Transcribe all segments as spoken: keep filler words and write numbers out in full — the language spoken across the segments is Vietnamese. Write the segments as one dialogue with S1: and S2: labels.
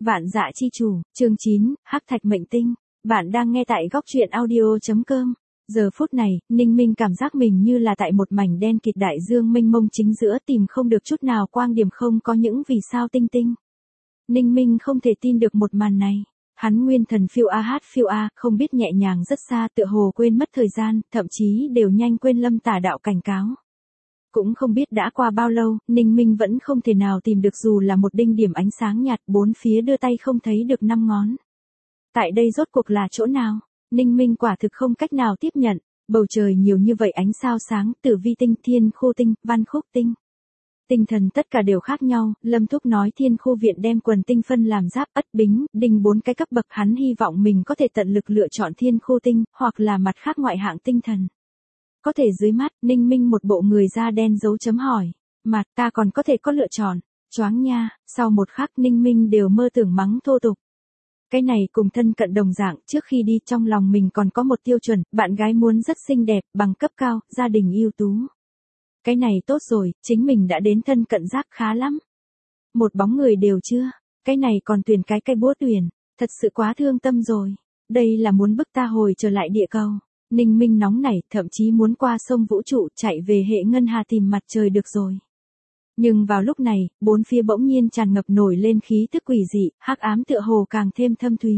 S1: Vạn Dạ Chi Chủ, chương chín, Hắc Thạch Mệnh Tinh. Bạn đang nghe tại góc truyện audio chấm com. Giờ phút này, Ninh Minh cảm giác mình như là tại một mảnh đen kịt đại dương mênh mông chính giữa, tìm không được chút nào quang điểm, không có những vì sao tinh tinh. Ninh Minh không thể tin được một màn này. Hắn nguyên thần phiêu a hát phiêu a, không biết nhẹ nhàng rất xa, tựa hồ quên mất thời gian, thậm chí đều nhanh quên Lâm Tả đạo cảnh cáo. Cũng không biết đã qua bao lâu, Ninh Minh vẫn không thể nào tìm được dù là một đinh điểm ánh sáng nhạt, bốn phía đưa tay không thấy được năm ngón. Tại đây rốt cuộc là chỗ nào? Ninh Minh quả thực không cách nào tiếp nhận, bầu trời nhiều như vậy ánh sao sáng, tử vi tinh, thiên khu tinh, văn khúc tinh. Tinh thần tất cả đều khác nhau, Lâm Thúc nói thiên khu viện đem quần tinh phân làm giáp, ất, bính, đinh bốn cái cấp bậc, hắn hy vọng mình có thể tận lực lựa chọn thiên khu tinh, hoặc là mặt khác ngoại hạng tinh thần. Có thể dưới mắt, Ninh Minh một bộ người da đen dấu chấm hỏi. Mặt ta còn có thể có lựa chọn. Choáng nha, sau một khắc Ninh Minh đều mơ tưởng mắng thô tục. Cái này cùng thân cận đồng dạng, trước khi đi trong lòng mình còn có một tiêu chuẩn, bạn gái muốn rất xinh đẹp, bằng cấp cao, gia đình ưu tú. Cái này tốt rồi, chính mình đã đến thân cận giác khá lắm. Một bóng người đều chưa, cái này còn tuyển cái cây búa tuyển, thật sự quá thương tâm rồi. Đây là muốn bức ta hồi trở lại địa cầu. Ninh Minh nóng nảy, thậm chí muốn qua sông vũ trụ chạy về hệ ngân hà tìm mặt trời được rồi. Nhưng vào lúc này, bốn phía bỗng nhiên tràn ngập nổi lên khí tức quỷ dị, hắc ám tựa hồ càng thêm thâm thúy.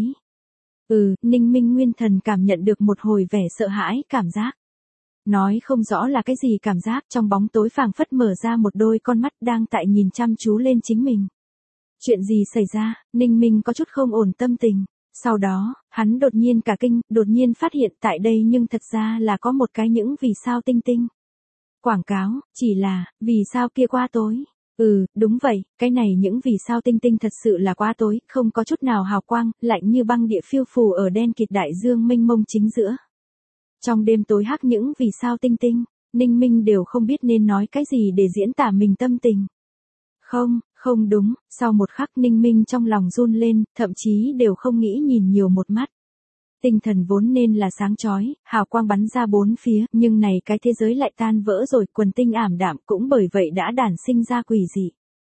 S1: Ừ, Ninh Minh nguyên thần cảm nhận được một hồi vẻ sợ hãi, cảm giác. Nói không rõ là cái gì cảm giác, trong bóng tối phảng phất mở ra một đôi con mắt đang tại nhìn chăm chú lên chính mình. Chuyện gì xảy ra, Ninh Minh có chút không ổn tâm tình. Sau đó, hắn đột nhiên cả kinh, đột nhiên phát hiện tại đây nhưng thật ra là có một cái những vì sao tinh tinh. Quảng cáo, chỉ là, vì sao kia quá tối. Ừ, đúng vậy, cái này những vì sao tinh tinh thật sự là quá tối, không có chút nào hào quang, lạnh như băng địa phiêu phù ở đen kịt đại dương mênh mông chính giữa. Trong đêm tối hắc những vì sao tinh tinh, Ninh Minh đều không biết nên nói cái gì để diễn tả mình tâm tình. Không, không đúng, sau một khắc Ninh Minh trong lòng run lên, thậm chí đều không nghĩ nhìn nhiều một mắt. Tinh thần vốn nên là sáng chói, hào quang bắn ra bốn phía, nhưng này cái thế giới lại tan vỡ rồi, quần tinh ảm đạm cũng bởi vậy đã đản sinh ra quỷ dị.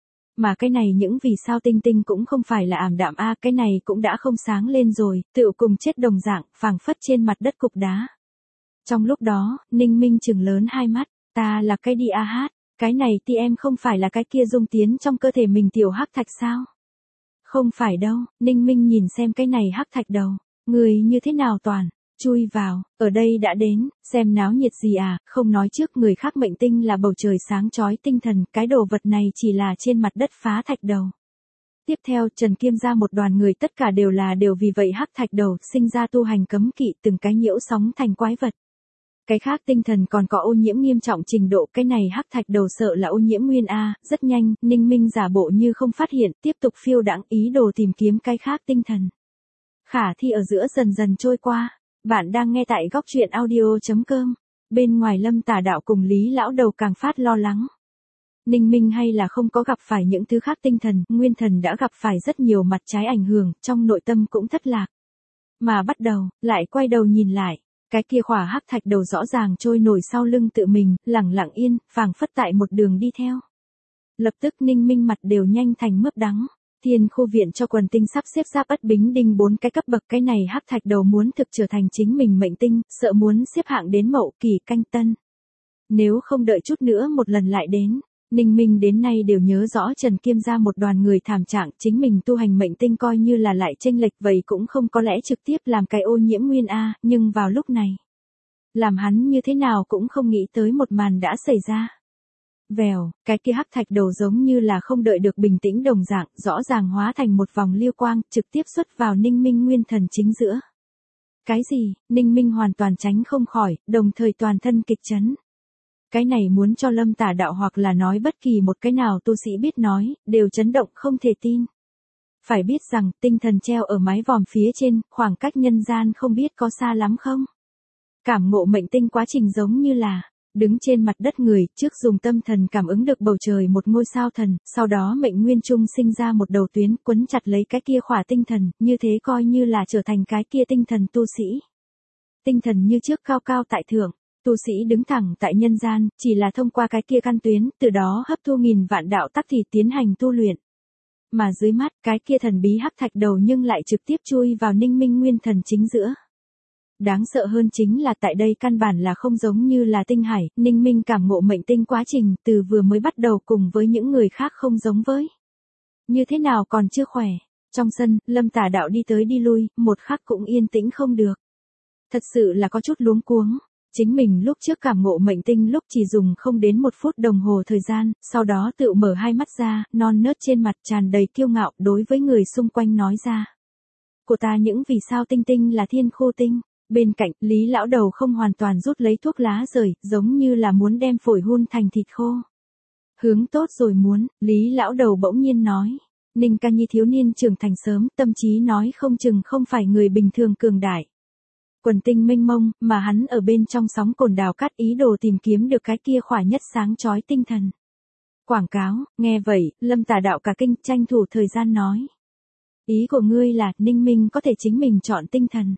S1: Mà cái này những vì sao tinh tinh cũng không phải là ảm đạm a, à, cái này cũng đã không sáng lên rồi, tựu cùng chết đồng dạng, phảng phất trên mặt đất cục đá. Trong lúc đó, Ninh Minh trừng lớn hai mắt, ta là cái đi a hát. Cái này thì em không phải là cái kia dung tiến trong cơ thể mình tiểu hắc thạch sao? Không phải đâu, Ninh Minh nhìn xem cái này hắc thạch đầu, người như thế nào toàn, chui vào, ở đây đã đến, xem náo nhiệt gì à, không nói trước người khác mệnh tinh là bầu trời sáng chói tinh thần, cái đồ vật này chỉ là trên mặt đất phá thạch đầu. Tiếp theo Trần Kiêm ra một đoàn người tất cả đều là đều vì vậy hắc thạch đầu sinh ra tu hành cấm kỵ từng cái nhiễu sóng thành quái vật. Cái khác tinh thần còn có ô nhiễm nghiêm trọng trình độ, cái này hắc thạch đầu sợ là ô nhiễm nguyên A, rất nhanh, Ninh Minh giả bộ như không phát hiện, tiếp tục phiêu đãng ý đồ tìm kiếm cái khác tinh thần. Khả thi ở giữa dần dần trôi qua, bạn đang nghe tại góc truyện audio chấm com, bên ngoài Lâm Tả đạo cùng Lý lão đầu càng phát lo lắng. Ninh Minh hay là không có gặp phải những thứ khác tinh thần, nguyên thần đã gặp phải rất nhiều mặt trái ảnh hưởng, trong nội tâm cũng thất lạc. Mà bắt đầu, lại quay đầu nhìn lại. Cái kia khỏa hắc thạch đầu rõ ràng trôi nổi sau lưng tự mình, lẳng lặng yên, phảng phất tại một đường đi theo. Lập tức Ninh Minh mặt đều nhanh thành mướp đắng. Thiên khu viện cho quần tinh sắp xếp giáp ất bính đinh bốn cái cấp bậc, cái này hắc thạch đầu muốn thực trở thành chính mình mệnh tinh, sợ muốn xếp hạng đến mậu kỳ canh tân. Nếu không đợi chút nữa một lần lại đến. Ninh Minh đến nay đều nhớ rõ Trần Kiêm ra một đoàn người thảm trạng, chính mình tu hành mệnh tinh coi như là lại chênh lệch vậy cũng không có lẽ trực tiếp làm cái ô nhiễm nguyên A, nhưng vào lúc này, làm hắn như thế nào cũng không nghĩ tới một màn đã xảy ra. Vèo, cái kia hắc thạch đầu giống như là không đợi được bình tĩnh đồng dạng, rõ ràng hóa thành một vòng liêu quang, trực tiếp xuất vào Ninh Minh nguyên thần chính giữa. Cái gì, Ninh Minh hoàn toàn tránh không khỏi, đồng thời toàn thân kịch chấn. Cái này muốn cho Lâm Tả đạo hoặc là nói bất kỳ một cái nào tu sĩ biết nói, đều chấn động không thể tin. Phải biết rằng, tinh thần treo ở mái vòm phía trên, khoảng cách nhân gian không biết có xa lắm không? Cảm ngộ mệnh tinh quá trình giống như là, đứng trên mặt đất người, trước dùng tâm thần cảm ứng được bầu trời một ngôi sao thần, sau đó mệnh nguyên trung sinh ra một đầu tuyến, quấn chặt lấy cái kia khỏa tinh thần, như thế coi như là trở thành cái kia tinh thần tu sĩ. Tinh thần như trước cao cao tại thượng. Tu sĩ đứng thẳng tại nhân gian, chỉ là thông qua cái kia căn tuyến, từ đó hấp thu nghìn vạn đạo tắc thì tiến hành tu luyện. mà dưới mắt, cái kia thần bí hắc thạch đầu nhưng lại trực tiếp chui vào Ninh Minh nguyên thần chính giữa. Đáng sợ hơn chính là tại đây căn bản là không giống như là tinh hải, Ninh Minh cảm ngộ mệnh tinh quá trình từ vừa mới bắt đầu cùng với những người khác không giống với. Như thế nào còn chưa khỏe. Trong sân, Lâm Tả Đạo đi tới đi lui, một khắc cũng yên tĩnh không được. Thật sự là có chút luống cuống. Chính mình lúc trước cảm ngộ mệnh tinh lúc chỉ dùng không đến một phút đồng hồ thời gian, sau đó tự mở hai mắt ra, non nớt trên mặt tràn đầy kiêu ngạo đối với người xung quanh nói ra. Của ta những vì sao tinh tinh là thiên khô tinh. Bên cạnh, Lý lão đầu không hoàn toàn rút lấy thuốc lá rời, giống như là muốn đem phổi hun thành thịt khô. Hướng tốt rồi muốn, Lý lão đầu bỗng nhiên nói. Ninh Ca Nhi thiếu niên trưởng thành sớm, tâm trí nói không chừng không phải người bình thường cường đại. Quần tinh mênh mông, mà hắn ở bên trong sóng cồn đào cắt ý đồ tìm kiếm được cái kia khỏa nhất sáng chói tinh thần. Quảng cáo, nghe vậy, Lâm Tả Đạo cả kinh tranh thủ thời gian nói. Ý của ngươi là, Ninh Minh có thể chính mình chọn tinh thần.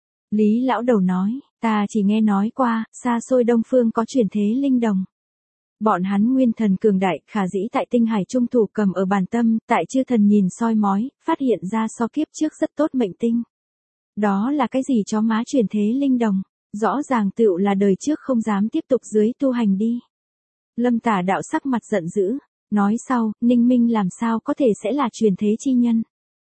S1: Lý lão đầu nói, ta chỉ nghe nói qua, xa xôi Đông Phương có truyền thế linh đồng. Bọn hắn nguyên thần cường đại, khả dĩ tại tinh hải trung thủ cầm ở bàn tâm, tại chư thần nhìn soi mói, phát hiện ra so kiếp trước rất tốt mệnh tinh. Đó là cái gì chó má truyền thế linh đồng, rõ ràng tựu là đời trước không dám tiếp tục dưới tu hành đi. Lâm Tả Đạo sắc mặt giận dữ, nói sau, Ninh Minh làm sao có thể sẽ là truyền thế chi nhân.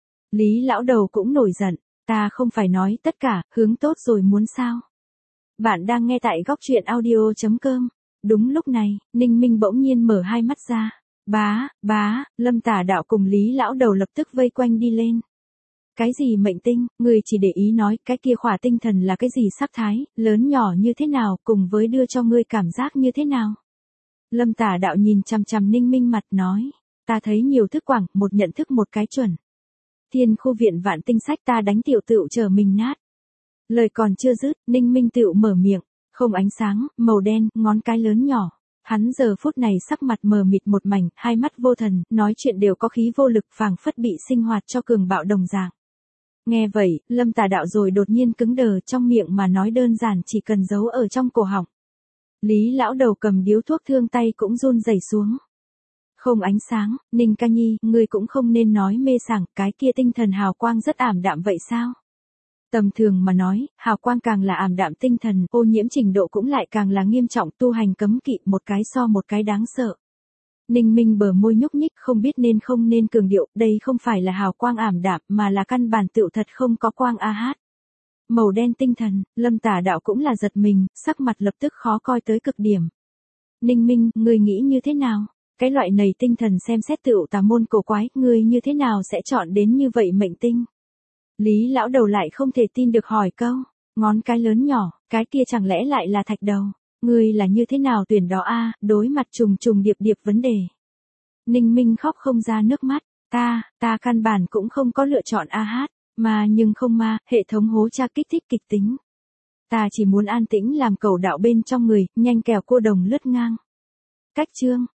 S1: Lý lão đầu cũng nổi giận, ta không phải nói tất cả, hướng tốt rồi muốn sao. Bạn đang nghe tại góc truyện audio chấm com. Đúng lúc này, Ninh Minh bỗng nhiên mở hai mắt ra. Bá, bá, Lâm Tả Đạo cùng Lý lão đầu lập tức vây quanh đi lên. Cái gì mệnh tinh, người chỉ để ý nói cái kia khỏa tinh thần là cái gì sắc thái, lớn nhỏ như thế nào, cùng với đưa cho ngươi cảm giác như thế nào. Lâm Tả Đạo nhìn chằm chằm Ninh Minh mặt nói, ta thấy nhiều thức quảng, một nhận thức một cái chuẩn. Thiên khu viện vạn tinh sách ta đánh tiểu tựu chờ mình nát. Lời còn chưa dứt, Ninh Minh tựu mở miệng, không ánh sáng, màu đen, ngón cái lớn nhỏ. Hắn giờ phút này sắc mặt mờ mịt một mảnh, hai mắt vô thần, nói chuyện đều có khí vô lực phảng phất bị sinh hoạt cho cường bạo đồng dạng. Nghe vậy, Lâm Tả Đạo rồi đột nhiên cứng đờ trong miệng mà nói đơn giản chỉ cần giấu ở trong cổ họng. Lý lão đầu cầm điếu thuốc thương tay cũng run rẩy xuống. Không ánh sáng, Ninh Ca Nhi, ngươi cũng không nên nói mê sảng, cái kia tinh thần hào quang rất ảm đạm vậy sao? Tầm thường mà nói, hào quang càng là ảm đạm tinh thần, ô nhiễm trình độ cũng lại càng là nghiêm trọng, tu hành cấm kỵ, một cái so một cái đáng sợ. Ninh Minh bờ môi nhúc nhích không biết nên không nên cường điệu, đây không phải là hào quang ảm đạm mà là căn bản tựu thật không có quang a hát. Màu đen tinh thần, Lâm Tả Đạo cũng là giật mình, sắc mặt lập tức khó coi tới cực điểm. Ninh Minh, ngươi nghĩ như thế nào? Cái loại này tinh thần xem xét tựu tà môn cổ quái, ngươi như thế nào sẽ chọn đến như vậy mệnh tinh? Lý lão đầu lại không thể tin được hỏi câu, ngón cái lớn nhỏ, cái kia chẳng lẽ lại là thạch đầu? Ngươi là như thế nào tuyển đó a? Đối mặt trùng trùng điệp điệp vấn đề. Ninh Minh khóc không ra nước mắt, ta, ta căn bản cũng không có lựa chọn a hát, mà nhưng không ma, hệ thống hố tra kích thích kịch tính. Ta chỉ muốn an tĩnh làm cầu đạo bên trong người, nhanh kèo cô đồng lướt ngang. Cách chương,